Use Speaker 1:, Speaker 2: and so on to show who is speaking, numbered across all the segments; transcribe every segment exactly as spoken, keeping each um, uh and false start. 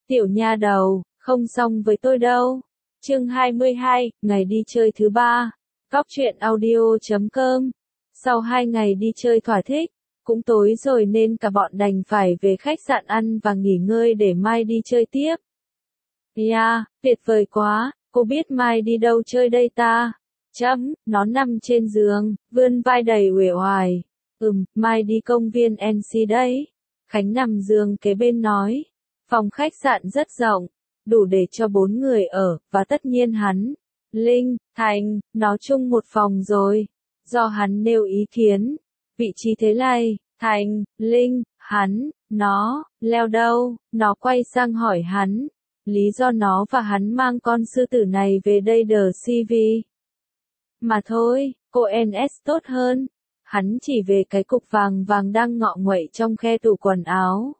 Speaker 1: Tiểu nha đầu, không xong với tôi đâu. Chương hai mươi hai, ngày đi chơi thứ ba. Góc truyện audio chấm com. Sau hai ngày đi chơi thỏa thích, cũng tối rồi nên cả bọn đành phải về khách sạn ăn và nghỉ ngơi để mai đi chơi tiếp. Yeah, tuyệt vời quá, cô biết mai đi đâu chơi đây ta? Chấm, nó nằm trên giường, vươn vai đầy uể oải. Ừm, mai đi công viên en xê đấy. Khánh nằm giường kế bên nói. Phòng khách sạn rất rộng, đủ để cho bốn người ở, và tất nhiên hắn, Linh, Thành, nó chung một phòng rồi. Do hắn nêu ý kiến, vị trí thế này, Thành, Linh, hắn, nó, leo đâu, nó quay sang hỏi hắn. Lý do nó và hắn mang con sư tử này về đây đờ xê vê. Mà thôi, cô en ét tốt hơn. Hắn chỉ về cái cục vàng vàng đang ngọ nguậy trong khe tủ quần áo.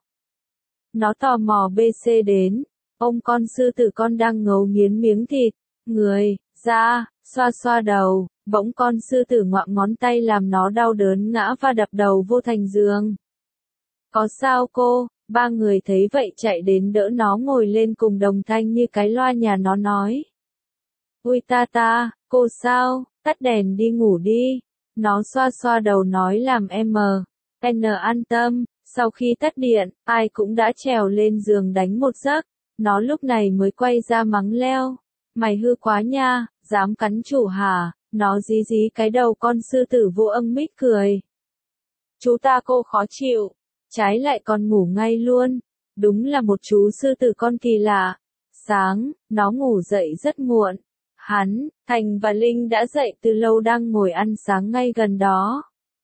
Speaker 1: Nó tò mò bê xê đến, ôm con sư tử con đang ngấu nghiến miếng thịt, người, ra, xoa xoa đầu, bỗng con sư tử ngoạm ngón tay làm nó đau đớn ngã và đập đầu vô thành giường. Có sao cô? Ba người thấy vậy chạy đến đỡ nó ngồi lên cùng đồng thanh như cái loa nhà nó nói. Ui ta ta, cô sao? Tắt đèn đi ngủ đi. Nó xoa xoa đầu nói làm em mờ. en an tâm. Sau khi tắt điện, ai cũng đã trèo lên giường đánh một giấc. Nó lúc này mới quay ra mắng leo. Mày hư quá nha, dám cắn chủ hả? Nó dí dí cái đầu con sư tử vô âm mít cười. Chú ta cô khó chịu. Trái lại còn ngủ ngay luôn. Đúng là một chú sư tử con kỳ lạ. Sáng, nó ngủ dậy rất muộn. Hắn, Thành và Linh đã dậy từ lâu đang ngồi ăn sáng ngay gần đó.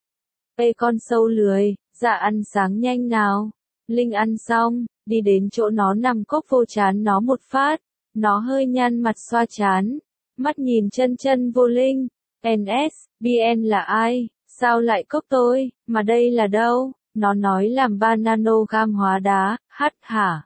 Speaker 1: Ê con sâu lười, dạ ăn sáng nhanh nào. Linh ăn xong, đi đến chỗ nó nằm cốc vô trán nó một phát. Nó hơi nhăn mặt xoa trán. Mắt nhìn chân chân vô Linh. en ét, bê en là ai? Sao lại cốc tôi, mà đây là đâu? Nó nói làm ba nanogram hóa đá, hắt hả?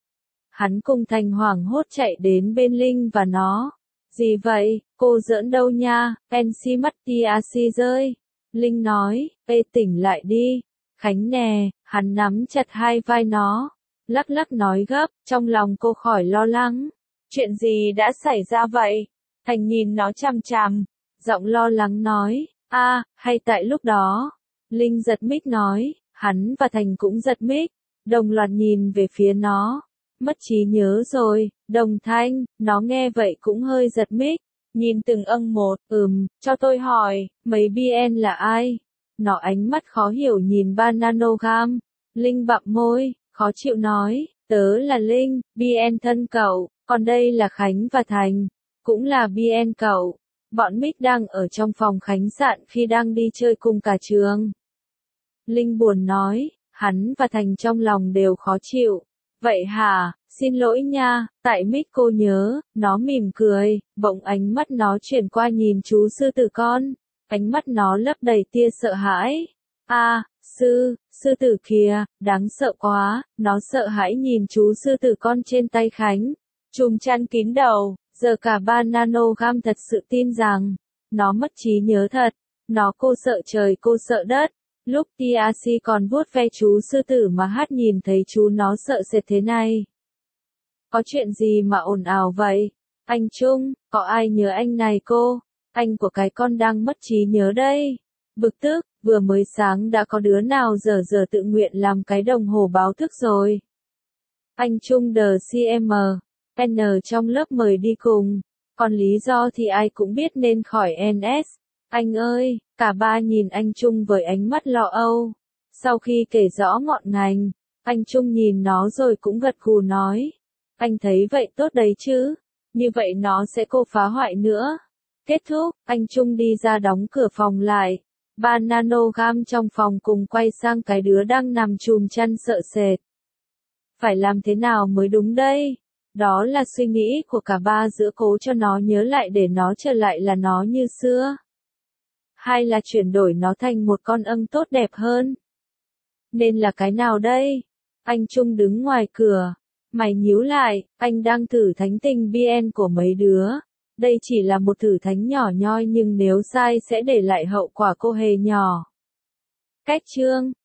Speaker 1: Hắn cùng Thành hoảng hốt chạy đến bên Linh và nó. Gì vậy, cô giỡn đâu nha, en xê mắt tê a xê rơi. Linh nói, ê tỉnh lại đi. Khánh nè, hắn nắm chặt hai vai nó. Lắc lắc nói gấp, trong lòng cô khỏi lo lắng. Chuyện gì đã xảy ra vậy? Thành nhìn nó chằm chằm. Giọng lo lắng nói, a, à, hay tại lúc đó. Linh giật mít nói, hắn và Thành cũng giật mít. Đồng loạt nhìn về phía nó. Mất trí nhớ rồi, đồng thanh, nó nghe vậy cũng hơi giật mít. Nhìn từng âng một, ừm, cho tôi hỏi, mấy bê en là ai? Nó ánh mắt khó hiểu nhìn ba nanogram. Linh bặm môi, khó chịu nói, tớ là Linh, bê en thân cậu, còn đây là Khánh và Thành, cũng là bê en cậu. Bọn Mít đang ở trong phòng khách sạn khi đang đi chơi cùng cả trường. Linh buồn nói, hắn và Thành trong lòng đều khó chịu. Vậy hả, xin lỗi nha, tại Mít cô nhớ, nó mỉm cười, bỗng ánh mắt nó chuyển qua nhìn chú sư tử con. Ánh mắt nó lấp đầy tia sợ hãi. A, à, sư, sư tử kìa, đáng sợ quá, nó sợ hãi nhìn chú sư tử con trên tay Khánh. Chùm chăn kín đầu, giờ cả ba nanogram thật sự tin rằng, nó mất trí nhớ thật. Nó cô sợ trời cô sợ đất. Lúc tê a xê còn vuốt ve chú sư tử mà hát nhìn thấy chú nó sợ sệt thế này. Có chuyện gì mà ồn ào vậy? Anh Trung, có ai nhớ anh này cô? Anh của cái con đang mất trí nhớ đây. Bực tức, vừa mới sáng đã có đứa nào giờ giờ tự nguyện làm cái đồng hồ báo thức rồi. Anh Trung đờ xê em en trong lớp mời đi cùng. Còn lý do thì ai cũng biết nên khỏi en ét. Anh ơi, cả ba nhìn anh Trung với ánh mắt lo âu. Sau khi kể rõ ngọn ngành, anh Trung nhìn nó rồi cũng gật gù nói. Anh thấy vậy tốt đấy chứ. Như vậy nó sẽ cô phá hoại nữa. Kết thúc, anh Trung đi ra đóng cửa phòng lại. Ba nanogram trong phòng cùng quay sang cái đứa đang nằm chùm chăn sợ sệt. Phải làm thế nào mới đúng đây? Đó là suy nghĩ của cả ba giữa cố cho nó nhớ lại để nó trở lại là nó như xưa. Hay là chuyển đổi nó thành một con ưng tốt đẹp hơn? Nên là cái nào đây? Anh Trung đứng ngoài cửa. Mày nhíu lại, anh đang thử thánh tình bê en của mấy đứa. Đây chỉ là một thử thánh nhỏ nhoi nhưng nếu sai sẽ để lại hậu quả cô hề nhỏ. Cách chương